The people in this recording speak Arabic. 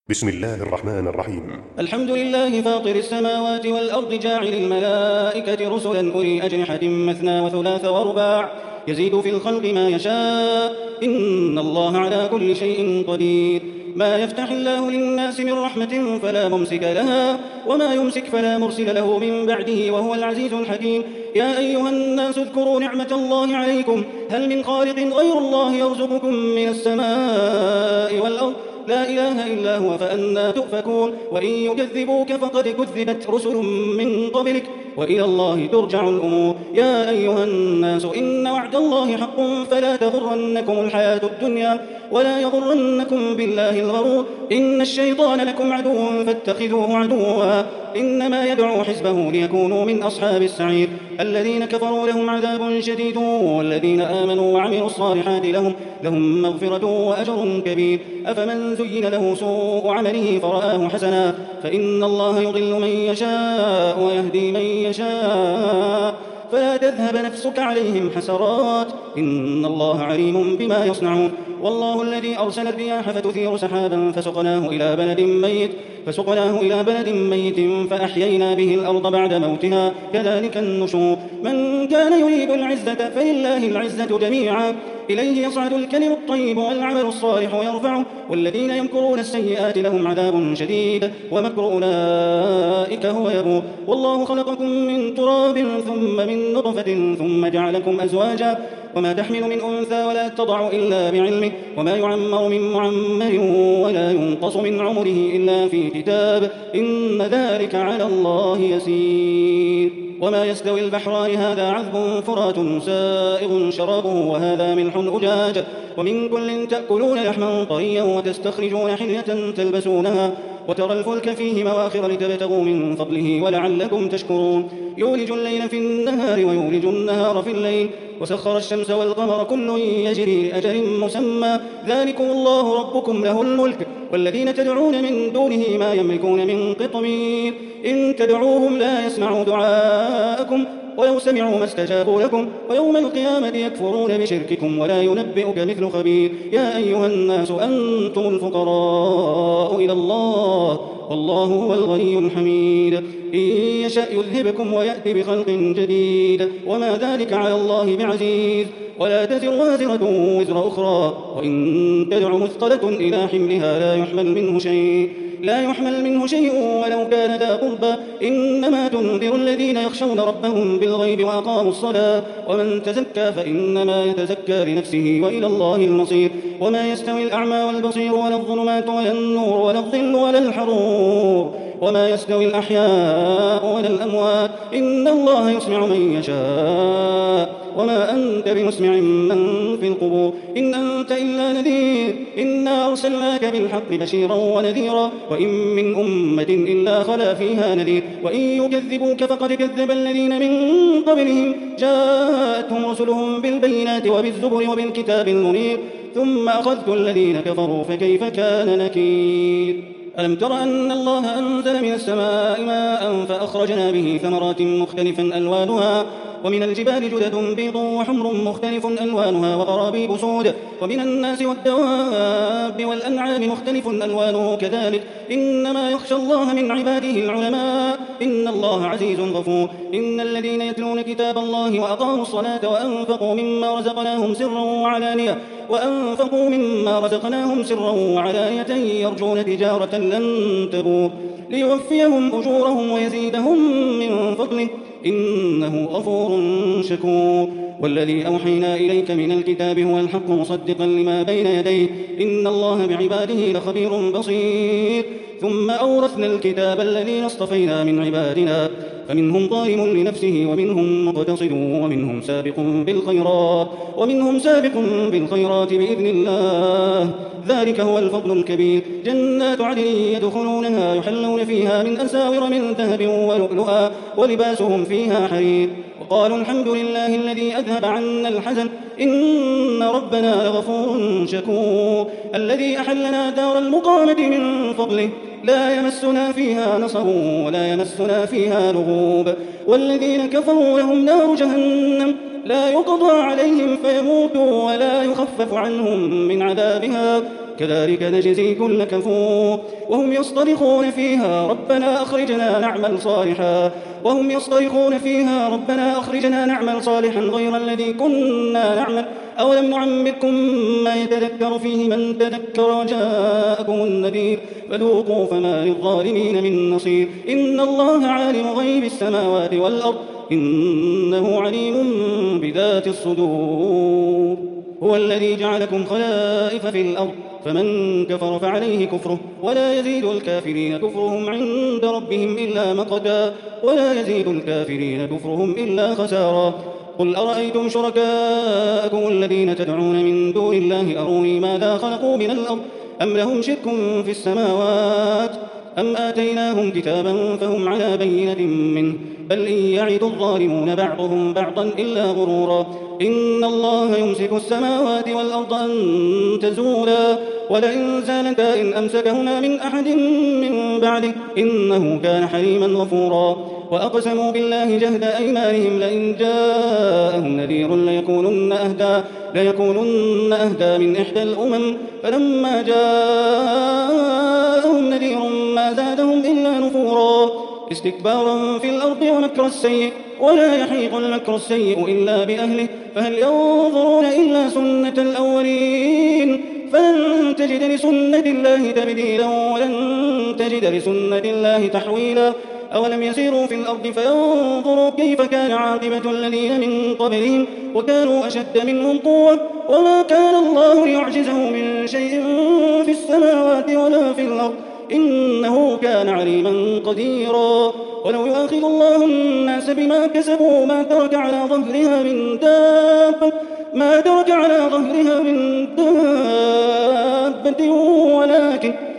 بسم الله الرحمن الرحيم. الحمد لله فاطر السماوات والأرض جاعل الملائكة رسلا أولي أجنحة مثنى وثلاث ورباع يزيد في الخلق ما يشاء إن الله على كل شيء قدير. ما يفتح الله للناس من رحمة فلا ممسك لها وما يمسك فلا مرسل له من بعده وهو العزيز الحكيم. يا أيها الناس اذكروا نعمة الله عليكم هل من خالق غير الله يرزقكم من السماء والأرض لا إله إلا هو فأنى تؤفكون. وإن يكذبوك فقد كذبت رسل من قبلك وإلى الله ترجع الأمور. يا أيها الناس إن وعد الله حق فلا تغرنكم الحياة الدنيا ولا يغرنكم بالله الغرور. إن الشيطان لكم عدو فاتخذوه عدوا إنما يدعو حزبه ليكونوا من أصحاب السعير. الذين كفروا لهم عذاب شديد والذين آمنوا وعملوا الصالحات لهم مغفرة وأجر كبير. أفمن زين له سوء عمله فرآه حسنا فإن الله يضل من يشاء ويهدي من يشاء فلا تذهب نفسك عليهم حسرات إن الله عليم بما يصنعون. والله الذي أرسل الرياح فتثير سحابا فسقناه إلى بلد ميت فأحيينا به الأرض بعد موتها كذلك النشور. من كان يريد العزة فلله العزة جميعا إليه يصعد الكلم الطيب والعمل الصالح يرفعه والذين يمكرون السيئات لهم عذاب شديد ومكر أولئك هو يبور. والله خلقكم من تراب ثم من نطفة ثم جعلكم أزواجا وما تحمل من أنثى ولا تضع إلا بعلمه وما يعمر من معمر ولا ينقص من عمره إلا في كتاب إن ذلك على الله يسير. وما يستوي البحران هذا عذب فرات سائغ شرابه وهذا ملح أجاج ومن كل تأكلون لحما طريا وتستخرجون حلية تلبسونها وترى الفلك فيه مواخر لتبتغوا من فضله ولعلكم تشكرون. يولج الليل في النهار ويولج النهار في الليل وسخر الشمس والقمر كل يجري لأجل مسمى ذلكم الله ربكم له الملك والذين تدعون من دونه ما يملكون من قطمير إن تدعوهم لا يسمعوا دعاءكم ولو سمعوا ما استجابوا لكم ويوم القيامة يكفرون بشرككم ولا ينبئك مثل خبير. يا أيها الناس أنتم الفقراء إلى الله والله هو الغني الحميد. إن يشأ يذهبكم ويأتي بخلق جديد وما ذلك على الله بعزيز. ولا تزر وازرة وزر أخرى وإن تدع مثقلة إلى حملها لا يحمل منه شيء ولو كان ذا قربى إنما تنذر الذين يخشون ربهم بالغيب وأقاموا الصلاة ومن تزكى فإنما يتزكى لنفسه وإلى الله المصير. وما يستوي الأعمى والبصير ولا الظلمات ولا النور ولا الظل ولا الحرور وما يستوي الأحياء ولا الأموات إن الله يسمع من يشاء وما أنت بمسمع من في القبور إن أنت إلا نذير إنا أرسلناك بالحق بشيرا ونذيرا وإن من أمة إلا خلا فيها نذير وإن يكذبوك فقد كذب الذين من قبلهم جاءتهم رسلهم بالبينات وبالزبر وبالكتاب المنير ثم أخذت الذين كفروا فكيف كان نكير. ألم تر أن الله أنزل من السماء ماء فأخرجنا به ثمرات مختلفا ألوانها ومن الجبال جدد بيض وحمر مختلف ألوانها وغرابيب سود ومن الناس والدواب والأنعام مختلف ألوانه كذلك إنما يخشى الله من عباده العلماء إن الله عزيز غفور. إن الذين يتلون كتاب الله وأقاموا الصلاة وأنفقوا مما رزقناهم سرا وعلانية يرجون تجارة لن تبور ليوفيهم أجورهم ويزيدهم من فضله إنه غفور شكور. والذي أوحينا إليك من الكتاب هو الحق مصدقا لما بين يديه إن الله بعباده لخبير بصير. ثم أورثنا الكتاب الذين اصطفينا من عبادنا فمنهم ظالم لنفسه ومنهم مقتصد ومنهم سابق بالخيرات بإذن الله ذلك هو الفضل الكبير. جنات عدن يدخلونها يحلون فيها من أساور من ذهب ولؤلؤا ولباسهم فيها حرير وقالوا الحمد لله الذي أذهب عنا الحزن إن ربنا لغفور شكور. الذي أحلنا دار المقامة من فضله لا يمسنا فيها نصب ولا يمسنا فيها لغوب. والذين كفروا لهم نار جهنم لا يقضى عليهم فيموتوا ولا يخفف عنهم من عذابها كذلك نجزي كل كفور وهم يصطرخون فيها ربنا أخرجنا نعمل صالحا غير الذي كنا نعمل أولم نعمركم ما يتذكر فيه من تذكر وجاءكم النذير فذوقوا فما للظالمين من نصير إن الله عالم غيب السماوات والأرض إنه عليم بذات الصدور هو الذي جعلكم خلائف في الأرض فمن كفر فعليه كفره ولا يزيد الكافرين كفرهم عند ربهم إلا مقتا ولا يزيد الكافرين كفرهم إلا خسارا قل أرأيتم شركاءكم الذين تدعون من دون الله أروني ماذا خلقوا من الأرض أم لهم شرك في السماوات أم آتيناهم كتابا فهم على بينة منه بل إن يعد الظالمون بعضهم بعضا إلا غرورا إن الله يمسك السماوات والأرض أن تزولا ولئن زالتا إن أمسكهما من أحد من بعده إنه كان حليما غفورا وأقسموا بالله جهد أيمانهم لئن جاءهم نذير ليكونن أهدى من إحدى الأمم فلما جاءهم نذير ما زادهم إلا نفورا استكبارا في الأرض ومكر السيء ولا يحيق المكر السيء إلا بأهله فهل ينظرون إلا سنة الأولين فلن تجد لسنة الله تبديلا ولن تجد لسنة الله تحويلا أولم يسيروا في الأرض فينظروا كيف كان عاقبة الذين من قبلهم وكانوا أشد منهم قوة وما كان الله ليعجزه من شيء في السماوات ولا في الأرض إنه كان عليما قديرا ولو يؤاخذ الله الناس بما كسبوا ما ترك على ظهرها من دابة